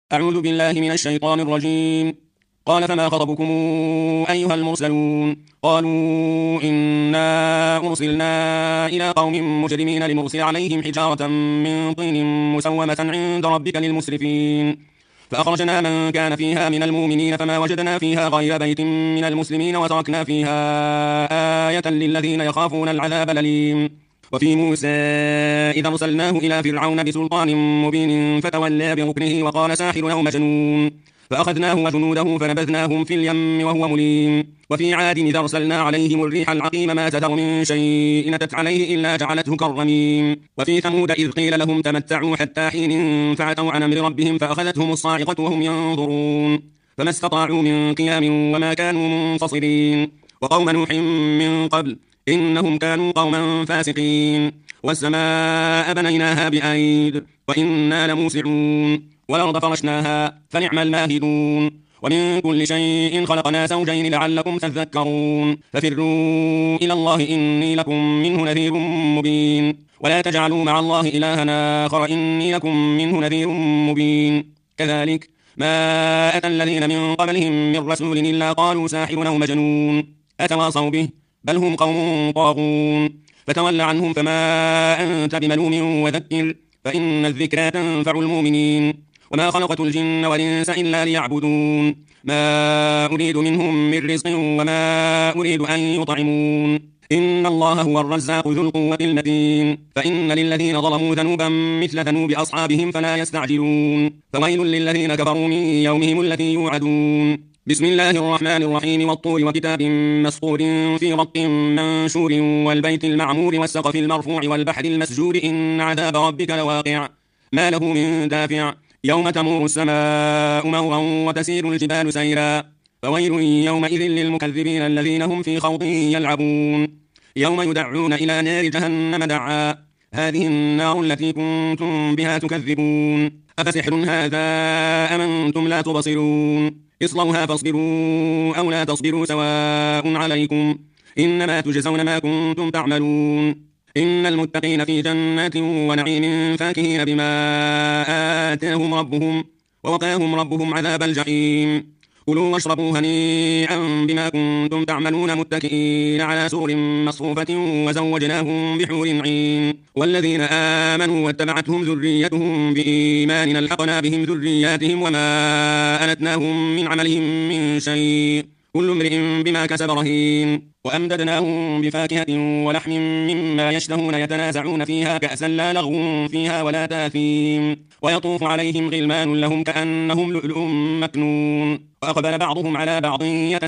أعوذ بالله من الشيطان الرجيم. قال فما خطبكم أيها المرسلون؟ قالوا إنا أرسلنا إلى قوم مجرمين لنرسل عليهم حجارة من طين مسومة عند ربك للمسرفين. فأخرجنا من كان فيها من المؤمنين فما وجدنا فيها غير بيت من المسلمين وتركنا فيها آية للذين يخافون العذاب الأليم. وفي موسى إذا أرسلناه إلى فرعون بسلطان مبين فتولى بركنه وقال ساحر أو مجنون، فأخذناه وجنوده فنبذناهم في اليم وهو مليم. وفي عاد إذا أرسلنا عليهم الريح العقيم ما تذر من شيء أتت عليه إلا جعلته كالرميم. وفي ثمود إذ قيل لهم تمتعوا حتى حين فعتوا عن أمر ربهم فأخذتهم الصاعقة وهم ينظرون، فما استطاعوا من قيام وما كانوا منتصرين. وقوم نوح من قبل إنهم كانوا قوما فاسقين. والسماء بنيناها بأيد وإنا لموسعون، والأرض فرشناها فنعم الماهدون. ومن كل شيء خلقنا زوجين لعلكم تذكرون. ففروا إلى الله إني لكم منه نذير مبين. ولا تجعلوا مع الله إلها آخر إني لكم منه نذير مبين. كذلك ما أتى الذين من قبلهم من رسول إلا قالوا ساحر أو مجنون أتواصوا به بل هم قوم طاغون. فتول عنهم فما أنت بملوم وذكر فإن الذكرى تنفع المؤمنين. وما خلقت الجن والإنس إلا ليعبدون ما أريد منهم من رزق وما أريد أن يطعمون إن الله هو الرزاق ذو القوة المتين. فإن للذين ظلموا ذنوبا مثل ذنوب أصحابهم فلا يستعجلون. فويل للذين كفروا من يومهم الذي يوعدون. بسم الله الرحمن الرحيم والطور وكتاب مسطور في رق منشور والبيت المعمور والسقف المرفوع والبحر المسجور إن عذاب ربك لواقع ما له من دافع يوم تمور السماء مورا وتسير الجبال سيرا. فويل يومئذ للمكذبين الذين هم في خوض يلعبون. يوم يدعون إلى نار جهنم دعا هذه النار التي كنتم بها تكذبون. أفسحر هذا أم أنتم لا تبصرون؟ اصلوها فاصبروا أو لا تصبروا سواء عليكم إنما تجزون ما كنتم تعملون. إن المتقين في جنات ونعيم فاكهين بما آتاهم ربهم ووقاهم ربهم عذاب الجحيم. كلوا واشربوا هنيئا بما كنتم تعملون متكئين على سور مصفوفة وزوجناهم بحور عين. والذين آمنوا واتبعتهم ذريتهم بإيمان ألحقنا بهم ذرياتهم وما ألتناهم من عملهم من شيء كل امرئ بما كسب رهين. وأمددناهم بفاكهة ولحم مما يشتهون يتنازعون فيها كأسا لا لغو فيها ولا تاثيم. ويطوف عليهم غلمان لهم كأنهم لؤلؤ مكنون. وأقبل بعضهم على بعض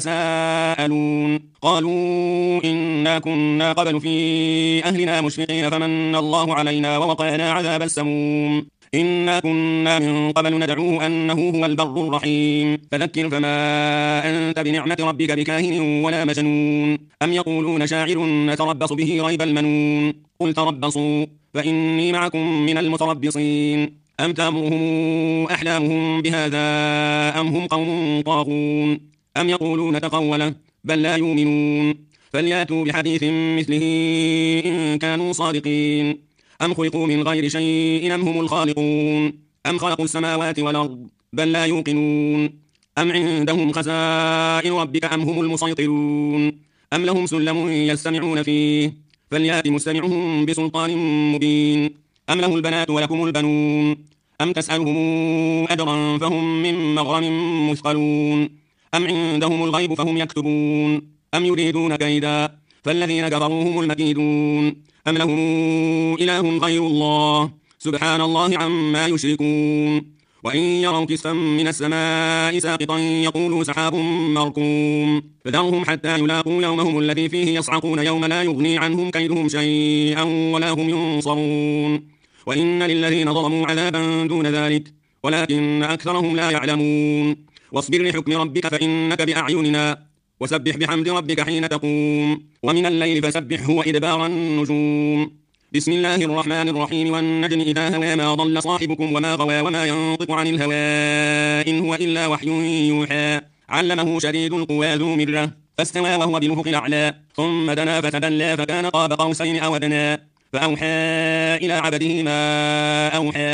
يتساءلون قالوا إنا كنا قبل في أهلنا مشفقين فمن الله علينا ووقانا عذاب السموم إنا كنا من قبل ندعوه أنه هو البر الرحيم. فذكر فما أنت بنعمة ربك بكاهن ولا مجنون. أم يقولون شاعر نتربص به ريب المنون قل تربصوا فإني معكم من المتربصين. أم تأمرهم أحلامهم بهذا أم هم قوم طاغون. أم يقولون تقوله بل لا يؤمنون. فلياتوا بحديث مثله إن كانوا صادقين. أم خلقوا من غير شيء أم هم الخالقون. أم خلقوا السماوات والأرض بل لا يوقنون. أم عندهم خزائن ربك أم هم المسيطرون. أم لهم سلم يستمعون فيه فليات مستمعهم بسلطان مبين. أم له البنات ولكم البنون. أم تسألهم أجرا فهم من مغرم مثقلون. أم عندهم الغيب فهم يكتبون. أم يريدون كيدا فالذين كفروا هم المكيدون. أم لهم إله غير الله سبحان الله عما يشركون. وإن يروا كسفا من السماء ساقطا يقولوا سحاب مركوم. فذرهم حتى يلاقوا يومهم الذي فيه يصعقون يوم لا يغني عنهم كيدهم شيئا ولا هم ينصرون. وإن للذين ظلموا عذابا دون ذلك ولكن أكثرهم لا يعلمون. واصبر لحكم ربك فإنك بأعيننا وسبح بحمد ربك حين تقوم ومن الليل فسبحه وإدبار النجوم. بسم الله الرحمن الرحيم والنجم إذا هوى ما ضل صاحبكم وما غوى وما ينطق عن الهوى إن هو إلا وحي يوحى علمه شديد القوى ذو مرة فاستوى وهو بالأفق الأعلى ثم دنا فتدلى فكان قاب قوسين أو أدنى فأوحى إلى عبده ما أوحى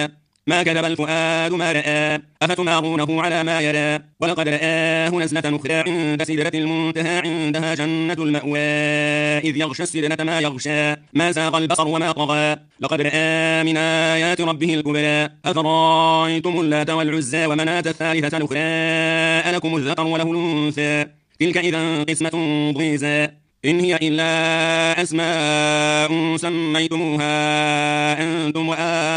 ما كذب الفؤاد ما رأى أفتمارونه على ما يرى ولقد رآه نزلة أخرى عند سدرة المنتهى عندها جنة المأوى إذ يغشى السدرة ما يغشى ما زاغ البصر وما طغى لقد رأى من آيات ربه الكبرى أفرأيتم اللات والعزى ومناة الثالثة الأخرى ألكم الذكر وله الأنثى تلك إذا قسمة ضيزى إن هي إلا أسماء سميتموها أنتم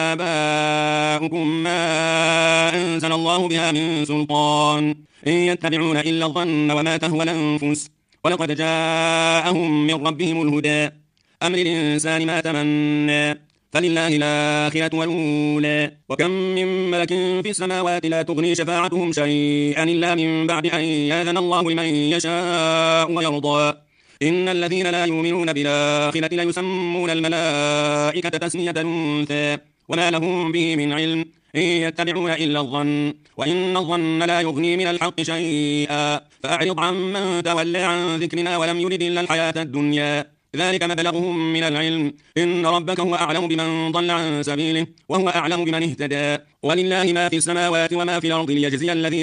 وآباؤكم ما أنزل الله بها من سلطان إن يتبعون إلا الظن وما تهوى الأنفس ولقد جاءهم من ربهم الهدى أم للإنسان ما تمنى فلله الآخرة والأولى وكم من ملك في السماوات لا تغني شفاعتهم شيئا إلا من بعد أن يأذن الله لمن يشاء ويرضى إن الذين لا يؤمنون بالآخرة ليسمون الملائكة تسمية الأنثى وما لهم به من علم إن يتبعون إلا الظن وإن الظن لا يغني من الحق شيئا فأعرض عمن تولى عن ذكرنا ولم يرد إلا الحياة الدنيا ذلك مبلغهم من العلم إن ربك هو أعلم بمن ضل عن سبيله وهو أعلم بمن اهتدى ولله ما في السماوات وما في الأرض ليجزي الذين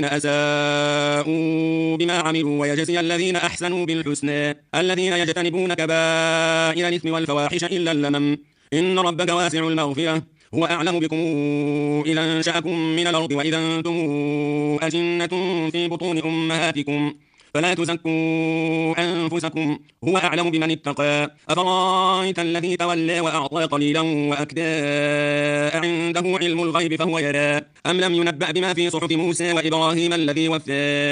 أساءوا بما عملوا ويجزي الذين أحسنوا بالحسنى الذين يجتنبون كبائر الإثم والفواحش إلا اللمم إن ربك واسع المغفرة هو أعلم بكم إذا أنشأكم من الأرض وإذا أنتم أجنة في بطون أمهاتكم فلا تزكوا أنفسكم هو أعلم بمن اتقى أفرأيت الذي تولى وأعطى قليلا وأكدى عنده علم الغيب فهو يرى أم لم ينبأ بما في صحف موسى وإبراهيم الذي وفى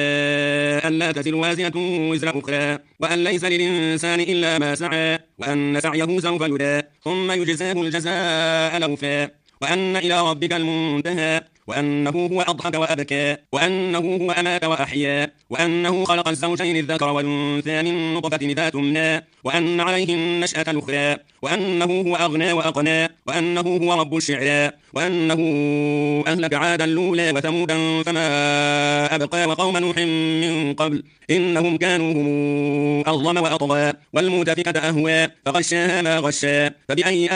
ألا تزر وازرة وزر أخرى وأن ليس للإنسان إلا ما سعى وأن سعيه سوف يرى ثم يجزاه الجزاء الأوفى وأن إلى ربك المنتهى وأنه هو أضحك وأبكى وأنه هو أمات وأحيا وأنه خلق الزوجين الذكر والأنثى من نطفة إذا تمنى وأن عليه النشأة الأخرى وأنه هو أغنى وأقنى وأنه هو رب الشعرى وأنه أهلك عادا الأولى وثمودا فما أبقى وقوم نوح من قبل إنهم كانوا هم أظلم وأطغى والمؤتفكة أهوى فغشاها ما غشى فبأي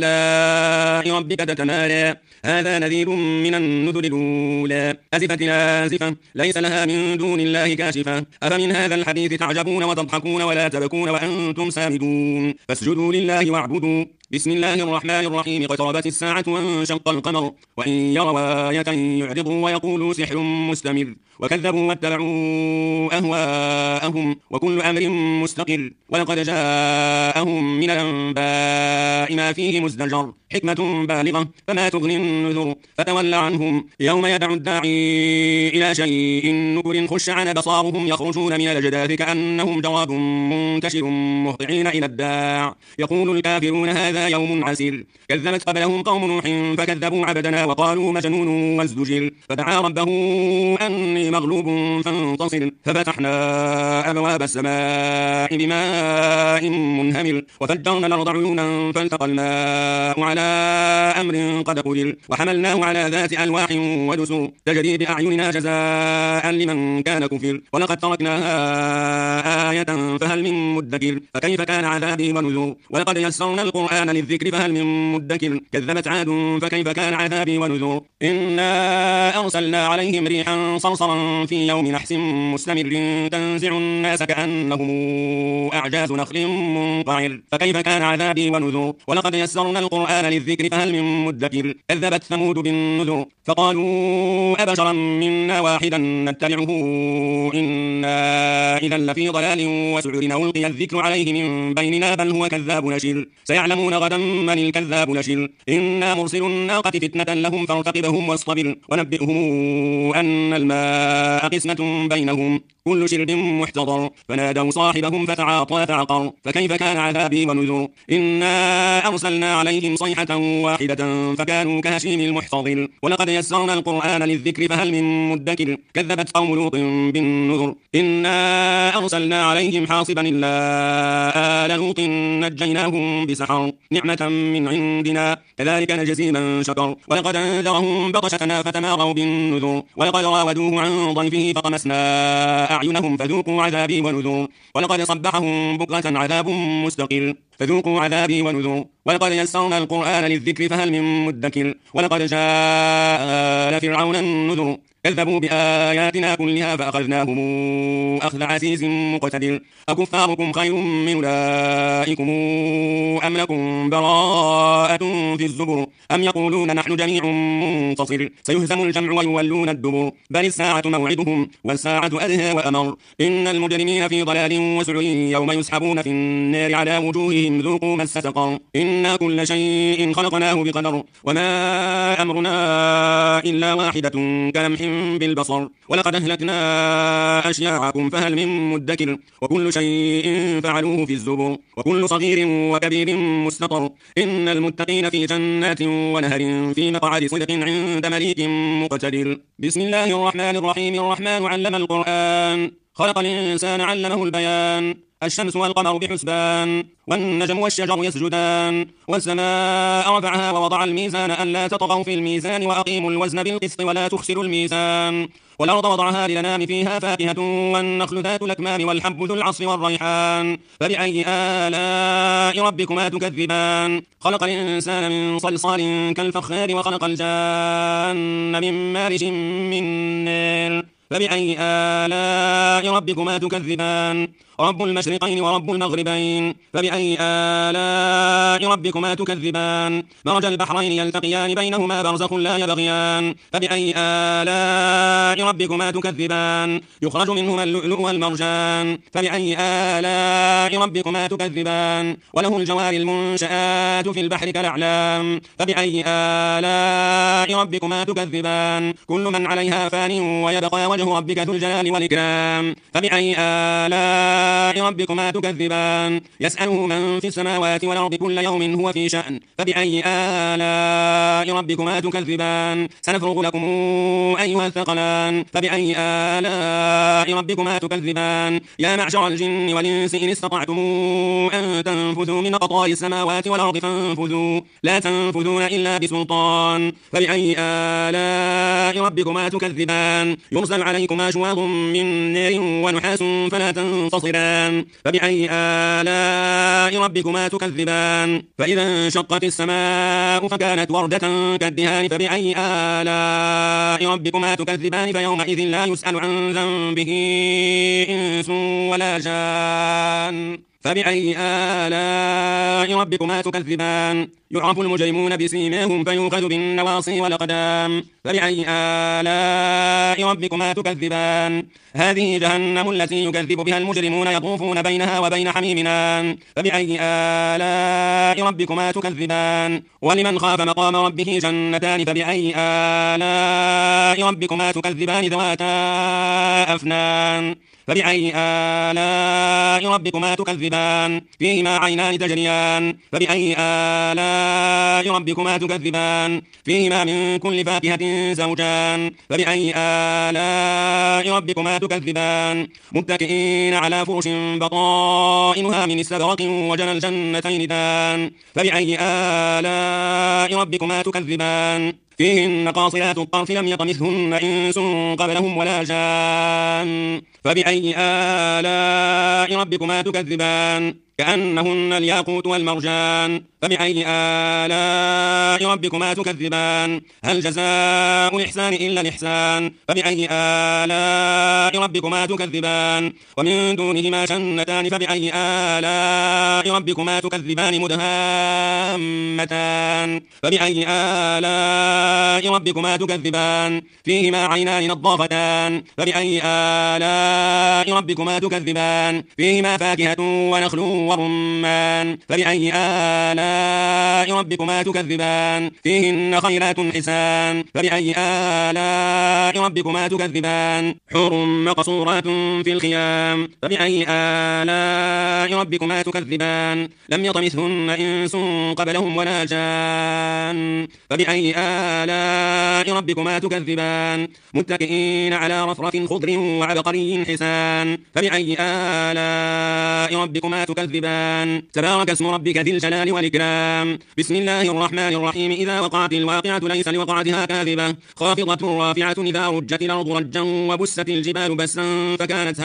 آلاء ربك تتمارى هذا نذير من النذر الأولى أزفت الآزفة ليس لها من دون الله كاشفة أفمن هذا الحديث تعجبون وتضحكون ولا تبكون وأنتم سامدون فاسجدوا لله واعبدوا بسم الله الرحمن الرحيم اقتربت الساعة وانشق القمر وإن يروا آية يعرضوا ويقولوا سحر مستمر وكذبوا واتبعوا أهواءهم وكل أمر مستقر ولقد جاءهم من الأنباء ما فيه مزدجر حكمة بالغة فما تغني النذر فتول عنهم يوم يدعو الداعي إلى شيء نكر خش عن بصارهم يخرجون من الأجداث كأنهم جواد منتشر مهطعين إلى الداع يقول الكافرون هذا يوم عسير كذبت قبلهم قوم نوح فكذبوا عبدنا وقالوا مجنون وازدجر فدعا ربه أني مغلوب فانتصر ففتحنا أبواب السماء بماء منهمر وفجرنا الأرض عيونا فالتقى الماء على أمر قد قدر وحملناه على ذات ألواح ودسر تجري بأعيننا جزاء لمن كان كفر ولقد تركناها آية فهل من مدكر فكيف كان عذابي ونذر ولقد يسرنا القرآن للذكر فهل من مدكر كذبت عاد فكيف كان عذابي ونذر إنا أرسلنا عليهم ريحا صرصرا في يوم نحس مستمر تنزع الناس كأنهم أعجاز نخل منقعر فكيف كان عذابي ونذر ولقد يسرنا القرآن للذكر فهل من مدكر كذبت ثمود بالنذر فقالوا أبشرا منا واحدا نتبعه إنا إذا لفي ضلال وسعر ألقي الذكر عليه من بيننا بل هو كذاب نشر سيعلمون غدا من الكذاب نشر إنا مرسل الناقة فتنة لهم فارتقبهم واصطبر ونبئهم أن الماء قسمة بينهم كل شرب محتضر فنادوا صاحبهم فتعاطى فعقر فكيف كان عذابي ونذر إنا أرسلنا عليهم صيحة واحدة فكانوا كهشيم المحتضر ولقد يسرنا القرآن للذكر فهل من مدكر كذبت قوم لوط بالنذر إنا أرسلنا عليهم حاصبا إلا آل لوط نجيناهم بسحر نعمة من عندنا كذلك نجزي من شكر ولقد أنذرهم بطشتنا فتماروا بالنذر ولقد راودوه عن ضيفه فطمسنا أعينهم فذوقوا عذابي ونذر ولقد صبحهم بكرة عذاب مستقر فذوقوا عذابي ونذر ولقد يسرنا القرآن للذكر فهل من مدكر ولقد جاء آل فرعون النذر كذبوا بآياتنا كلها فأخذناهم أخذ عزيز مقتدر أكفاركم خير من أولئكم أم لكم براءة في الزبر أم يقولون نحن جميع منتصر سيهزم الجمع ويولون الدبر بل الساعة موعدهم والساعة أدهى وأمر إن المجرمين في ضلال وسعر يوم يسحبون في النار على وجوههم ذوقوا مس سقر إنا كل شيء خلقناه بقدر وما أمرنا إلا واحدة كلمح بالبصر ولقد أهلكنا أشياعكم فهل من مدكر وكل شيء فعلوه في الزبر وكل صغير وكبير مستطر إن المتقين في جنات ونهر في مقعد صدق عند مليك مقتدر بسم الله الرحمن الرحيم الرحمن علم القرآن خلق الإنسان علمه البيان الشمس والقمر بحسبان والنجم والشجر يسجدان والسماء رفعها ووضع الميزان ألا تطغوا في الميزان وأقيموا الوزن بالقسط ولا تخسروا الميزان والأرض وضعها للأنام فيها فاكهة والنخل ذات الأكمام والحب ذو العصف والريحان فبأي آلاء ربكما تكذبان خلق الإنسان من صلصال كالفخار وخلق الجان من مارج من نار فبأي آلاء ربكما تكذبان رب المشرقين ورب المغربين فبأي آلاء ربكما تكذبان مرج البحرين يلتقيان بينهما برزخ لا يبغيان فبأي آلاء ربكما تكذبان يخرج منهما اللؤلؤ والمرجان فبأي آلاء ربكما تكذبان وله الجوار المنشآت في البحر كالأعلام فبأي آلاء ربكما تكذبان كل من عليها فان ويبقى وجه ربك ذو الجلال والإكرام فبأي آلاء ربكما تكذبان يسأله من في السماوات والأرض كل يوم هو في شأن فبأي آلاء ربكما تكذبان سنفرغ لكم أيها الثقلان فبأي آلاء ربكما تكذبان يا معشر الجن والإنس إن استطعتم أن تنفذوا من أقطار السماوات والأرض فانفذوا لا تنفذون إلا بسلطان فبأي آلاء ربكما تكذبان يرسل عليكما شواظ من نار ونحاس فلا تنتصران فبأي آلاء ربكما تكذبان فإذا انشقت السماء فكانت وردة كالدهان فبأي آلاء ربكما تكذبان فيومئذ لا يسأل عن ذنبه إنس ولا جان فبأي آلاء ربكما تكذبان يعرف المجرمون بسيماهم فيؤخذ بالنواصي والأقدام فبأي آلاء ربكما تكذبان هذه جهنم التي يكذب بها المجرمون يطوفون بينها وبين حميم آن فبأي آلاء ربكما تكذبان ولمن خاف مقام ربه جنتان فبأي آلاء ربكما تكذبان ذواتا أفنان فبأي آلاء ربكما تكذبان فيهما عينان تجريان فبأي آلاء ربكما تكذبان فيهما من كل فاكهة زوجان فبأي آلاء ربكما تكذبان متكئين على فرش بطائنها من استبرق وجنى الجنتين دان فبأي آلاء ربكما تكذبان فيهن قاصرات الطرف لم يطمثهن إنس قبلهم ولا جان فبأي آلاء ربكما تكذبان كأنهن الياقوت والمرجان فبأي آلاء ربكما تكذبان هل جزاء الإحسان إلا الإحسان فبأي آلاء ربكما تكذبان ومن دونهما جنتان فبأي آلاء ربكما تكذبان مدهامتان فبأي آلاء ربكما تكذبان فيهما عينان نضاختان فبأي آلاء ربكما تكذبان فيهما فاكهة ونخل ورمان فبأي آلاء ربكما تكذبان فيهن خيرات حسان فبأي آلاء ربكما تكذبان حور مقصورات في الخيام فبأي آلاء ربكما تكذبان لم يطمثهن إنس قبلهم ولا جان فبأي آلاء ربكما تكذبان متكئين على رفرف خضر وعبقري حسان فبأي آلاء ربكما تكذبان تبارك اسم ربك ذي الجلال والإكرام بسم الله الرحمن الرحيم إذا وقعت الواقعة ليس لوقعتها كاذبة خافضة رافعة إذا وإذا رجت الأرض رجا وبست الجبال بسا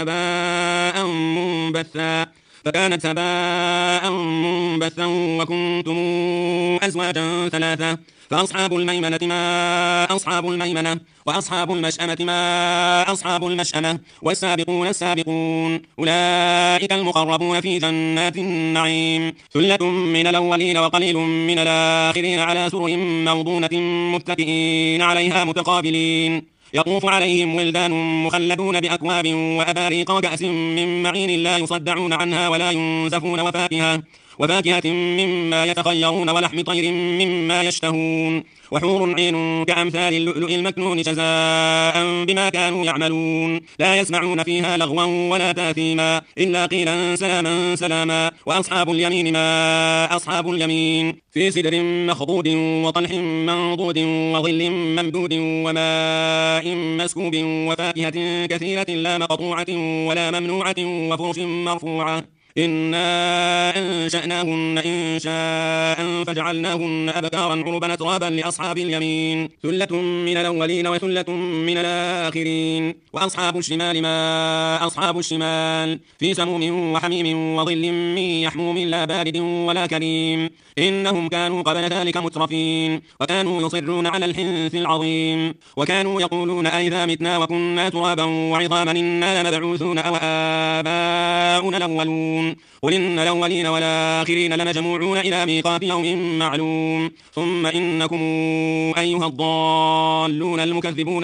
فكانت هباء منبثا وكنتم أزواجا ثلاثة فأصحاب الميمنة ما أصحاب الميمنة وأصحاب المشأمة ما أصحاب المشأمة والسابقون السابقون أولئك المقربون في جنات النعيم ثلة من الأولين وقليل من الآخرين على سرر موضونة متكئين عليها متقابلين يطوف عليهم ولدان مخلدون بأكواب وأباريق وكأس من معين لا يصدعون عنها ولا ينزفون وفاكهة مما يتخيرون ولحم طير مما يشتهون وحور عين كأمثال اللؤلؤ المكنون جزاء بما كانوا يعملون لا يسمعون فيها لغوا ولا تأثيما إلا قيلا سلاما سلاما وأصحاب اليمين ما أصحاب اليمين في سدر مخضود وطلح منضود وظل ممدود وماء مسكوب وفاكهة كثيرة لا مقطوعة ولا ممنوعة وفرش مرفوعة إنا أنشأناهن إنشاء فجعلناهن أبكارا عربا أترابا لأصحاب اليمين ثلة من الأولين وثلة من الآخرين وأصحاب الشمال ما أصحاب الشمال في سموم وحميم وظل من يحموم لا بارد ولا كريم إنهم كانوا قبل ذلك مترفين وكانوا يصرون على الحنث العظيم وكانوا يقولون أئذا متنا وكنا ترابا وعظاما إنا لمبعوثون أو آباؤنا الأولون قل إن الأولين والآخرين لمجموعون إلى ميقات يوم معلوم ثم إنكم أيها الضالون المكذبون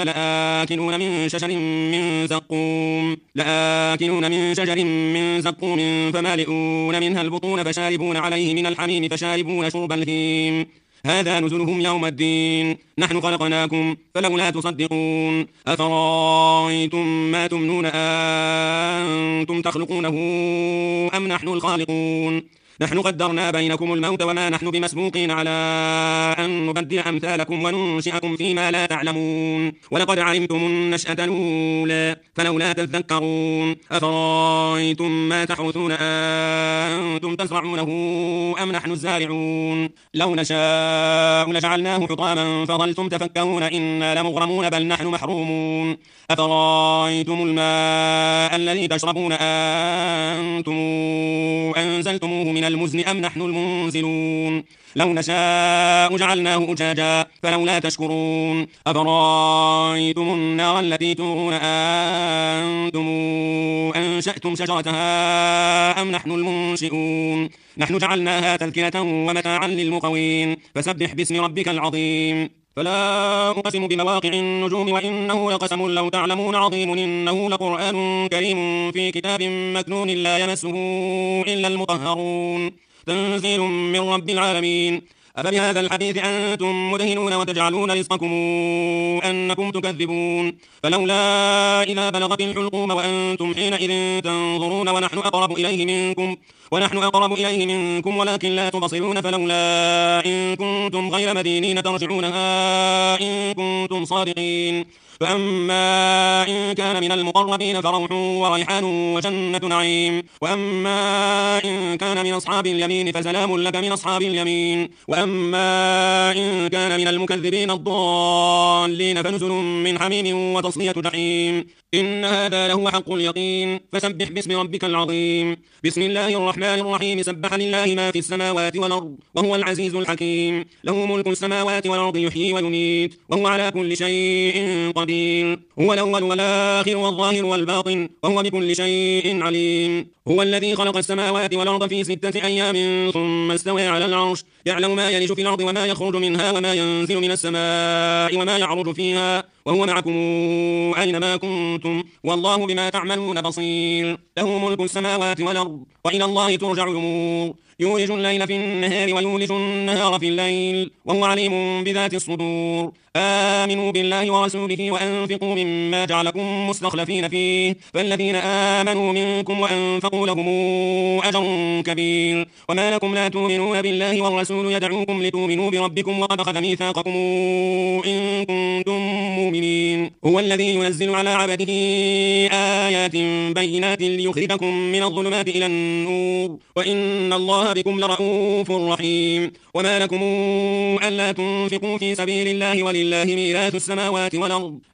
لآكلون من شجر من زقوم فمالئون منها البطون فشاربون عليه من الحميم فشاربون شرب الهيم هذا نزلهم يوم الدين نحن خلقناكم فلولا تصدقون أفرأيتم ما تمنون أنتم تخلقونه أم نحن الخالقون نحن قدرنا بينكم الموت وما نحن بمسبوقين على أن نبدل أمثالكم وننشئكم فيما لا تعلمون ولقد علمتم النشأة الأولى فلولا تذكرون أفرأيتم ما تحرثون أنتم تزرعونه أم نحن الزارعون لو نشاء لجعلناه حطاما فظلتم تفكرون إنا لمغرمون بل نحن محرومون أفرأيتم الماء الذي تشربون أنتم أنزلتموه من المزن أم نحن المنزلون لو نشاء جعلناه أجاجا فلولا تشكرون أفرأيتم النار التي تورون أنتم أنشأتم شجرتها أم نحن المنشئون نحن جعلناها تذكرة ومتاعا للمقوين فسبح باسم ربك العظيم فلا أقسم بمواقع النجوم وإنه لقسم لو تعلمون عظيم إنه لقرآن كريم في كتاب مكنون لا يمسه إلا المطهرون تنزيل من رب العالمين أفبهذا الحديث أنتم مدهنون وتجعلون رزقكم أنكم تكذبون فلولا إذا بلغت الحلقوم وأنتم حينئذ تنظرون ونحن أقرب إليه منكم ولكن لا تبصرون فلولا إن كنتم غير مدينين ترجعونها إن كنتم صادقين فأما إن كان من المقربين فروح وريحان وجنة نعيم وأما إن كان من أصحاب اليمين فسلام لك من أصحاب اليمين وأما إن كان من المكذبين الضالين فنزل من حميم وتصلية جحيم إن هذا لهو حق اليقين فسبح باسم ربك العظيم بسم الله الرحمن الرحيم سبح لله ما في السماوات والأرض وهو العزيز الحكيم له ملك السماوات والأرض يحيي ويميت وهو على كل شيء قدير هو الأول والآخر والظاهر والباطن وهو بكل شيء عليم هو الذي خلق السماوات والأرض في 6 أيام ثم استوى على العرش يعلم ما يلج في الأرض وما يخرج منها وما ينزل من السماء وما يعرج فيها وهو معكم أينما كنتم والله بما تعملون بصير له ملك السماوات والأرض وإلى الله ترجع الأمور يولج الليل في النهار ويولج النهار في الليل وهو عليم بذات الصدور آمنوا بالله ورسوله وأنفقوا مما جعلكم مستخلفين فيه فالذين آمنوا منكم وأنفقوا لهم أجر كبير وما لكم لا تؤمنون بالله والرسول يدعوكم لتؤمنوا بربكم وقد أخذ ميثاقكم إن كنتم مؤمنين هو الذي ينزل على عبده آيات بينات ليخرجكم من الظلمات إلى النور وإن الله بكم لرؤوف رحيم وما لكم ألا تنفقوا في سبيل الله ولله ميراث السماوات والأرض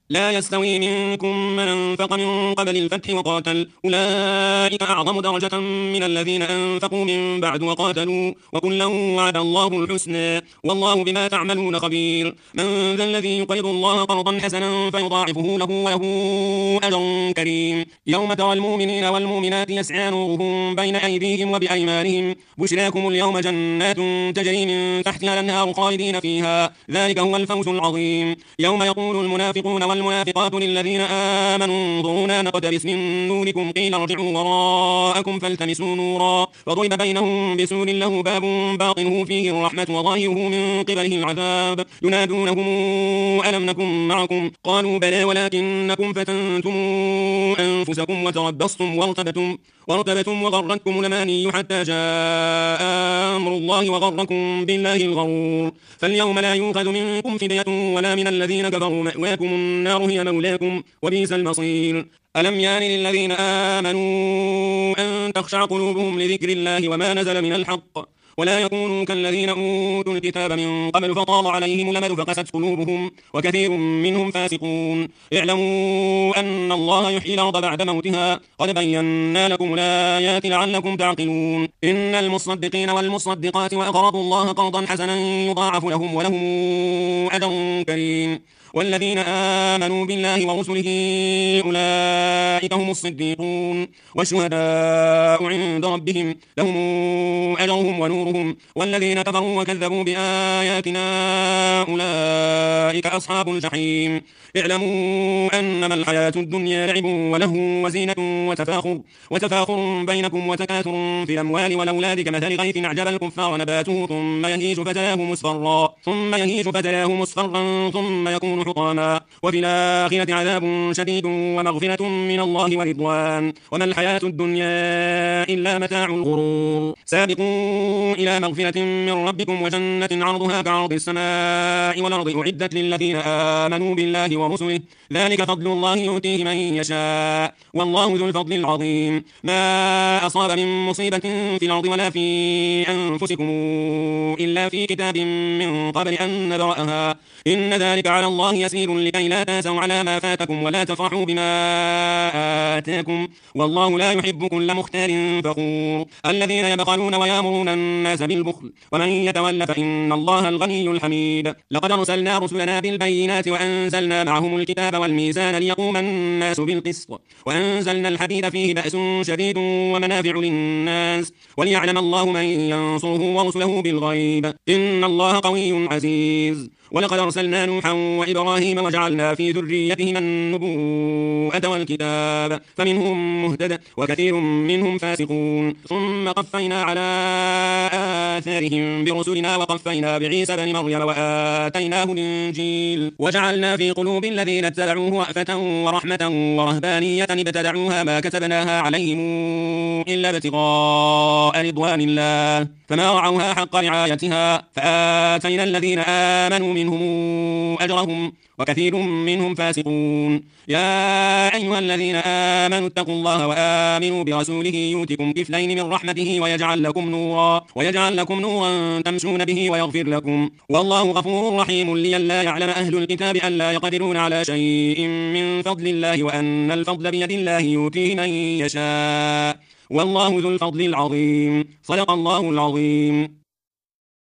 لا يستوي منكم من أنفق من قبل الفتح وقاتل أولئك أعظم درجة من الذين أنفقوا من بعد وقاتلوا وكلا وعد الله الحسنى والله بما تعملون خبير من ذا الذي يقرض الله قرضا حسنا فيضاعفه له وله أجر كريم يوم ترى المؤمنين والمؤمنات يسعى نورهم بين أيديهم وبأيمانهم بشراكم اليوم جنات تجري من تحتها الأنهار خالدين فيها ذلك هو الفوز العظيم يوم يقول المنافقون والمنافقات للذين آمنوا انظرونا نقتبس من نوركم قيل ارجعوا وراءكم فالتمسوا نورا فضرب بينهم بسور له باب باطنه فيه الرحمة وظاهره من قبله العذاب ينادونهم ألم نكن معكم قالوا بلى ولكنكم فتنتم أنفسكم وتربصتم وارتبتم وغرتكم الأماني حتى جاء أمر الله وغركم بالله الغرور فاليوم لا يؤخذ منكم فدية ولا من الذين كفروا مأواكم النار هي مولاكم وبئس المصير ألم يان للذين آمنوا أن تخشع قلوبهم لذكر الله وما نزل من الحق ولا يكونوا كالذين أوتوا الكتاب من قبل فطال عليهم الأمد فقست قلوبهم وكثير منهم فاسقون اعلموا أن الله يحيي الأرض بعد موتها قد بينا لكم الآيات لعلكم تعقلون إن المصدقين والمصدقات وأقرضوا الله قرضا حسنا يضاعف لهم ولهم أجر كريم والذين آمنوا بالله ورسله أولئك هم الصديقون والشهداء عند ربهم لهم أجرهم ونورهم والذين كفروا وكذبوا بآياتنا أولئك أصحاب الجحيم اعلموا أنما الحياة الدنيا لعب وله وزينة وتفاخر بينكم وتكاثر في الأموال والأولاد كمثل غيث أعجب الكفار نباته ثم يهيج فتراه مصفرا ثم يكون حطاما وفي الآخرة عذاب شديد ومغفرة من الله ورضوان وما الحياة الدنيا إلا متاع الغرور سابقوا إلى مغفرة من ربكم وجنة عرضها كعرض السماء والأرض أعدت للذين آمنوا بالله ورسله ذلك فضل الله يؤتيه من يشاء والله ذو الفضل العظيم ما أصاب من مصيبة في الأرض ولا في أنفسكم إلا في كتاب من قبل أن نبرأها إن ذلك على الله يسير لكي لا تاسوا على ما فاتكم ولا تفرحوا بما آتاكم والله لا يحب كل مختال فخور الذين يبخلون ويأمرون الناس بالبخل ومن يتول فإن الله الغني الحميد لقد أرسلنا رسلنا بالبينات وأنزلنا معهم الكتاب والميزان ليقوم الناس بالقسط وأنزلنا الحديد فيه بأس شديد ومنافع للناس وليعلم الله من ينصره ورسله بالغيب إن الله قوي عزيز ولقد أرسلنا نوحا وإبراهيم وجعلنا في ذريتهما النبوءة والكتاب فمنهم مهتد وكثير منهم فاسقون ثم قفينا على آثارهم برسلنا وقفينا بعيسى بن مريم وآتيناه الإنجيل وجعلنا في قلوب الذين اتبعوه رأفة ورحمة ورهبانية ابتدعوها ما كتبناها عليهم إلا ابتغاء رضوان الله فما رعوها حق رعايتها فآتينا الذين آمنوا منهم أجرهم وكثير منهم فاسقون يا أيها الذين آمنوا اتقوا الله وآمنوا برسوله يؤتكم كفلين من رحمته ويجعل لكم نورا تمشون به ويغفر لكم والله غفور رحيم لئلا يعلم أهل الكتاب ألا يقدرون على شيء من فضل الله وأن الفضل بيد الله يؤتيه من يشاء والله ذو الفضل العظيم صدق الله العظيم.